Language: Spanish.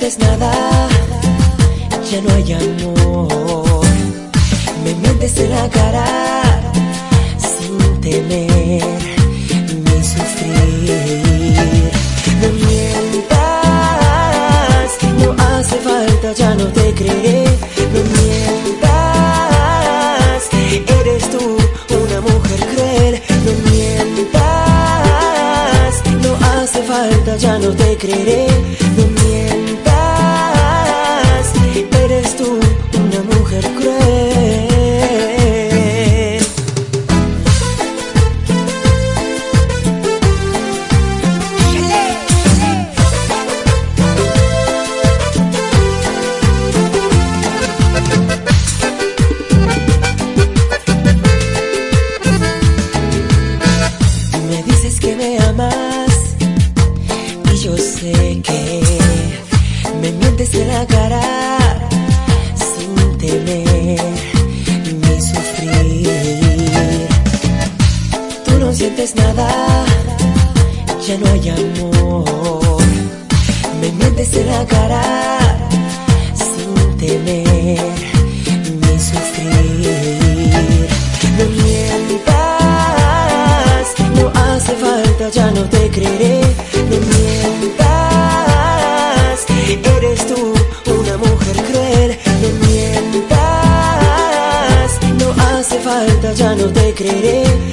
sientes nada, ya no hay amor. Me mientes en la cara sin temer ni sufrir. No mientas, no hace falta, ya no te creeré. No mientas, eres tú una mujer cruel. No mientas, no hace falta, ya no te creeré. No mientas, eres tú una mujer cruel. Me dices que me amas y yo sé que me mientes en la cara sin temer ni sufrir. Tú no sientes nada, ya no hay amor. Me mientes en la cara sin temer ni sufrir. No mientas, no hace falta, ya no te creeré. No mientas, eres tú una mujer cruel. No mientas, no hace falta, ya no te creeré.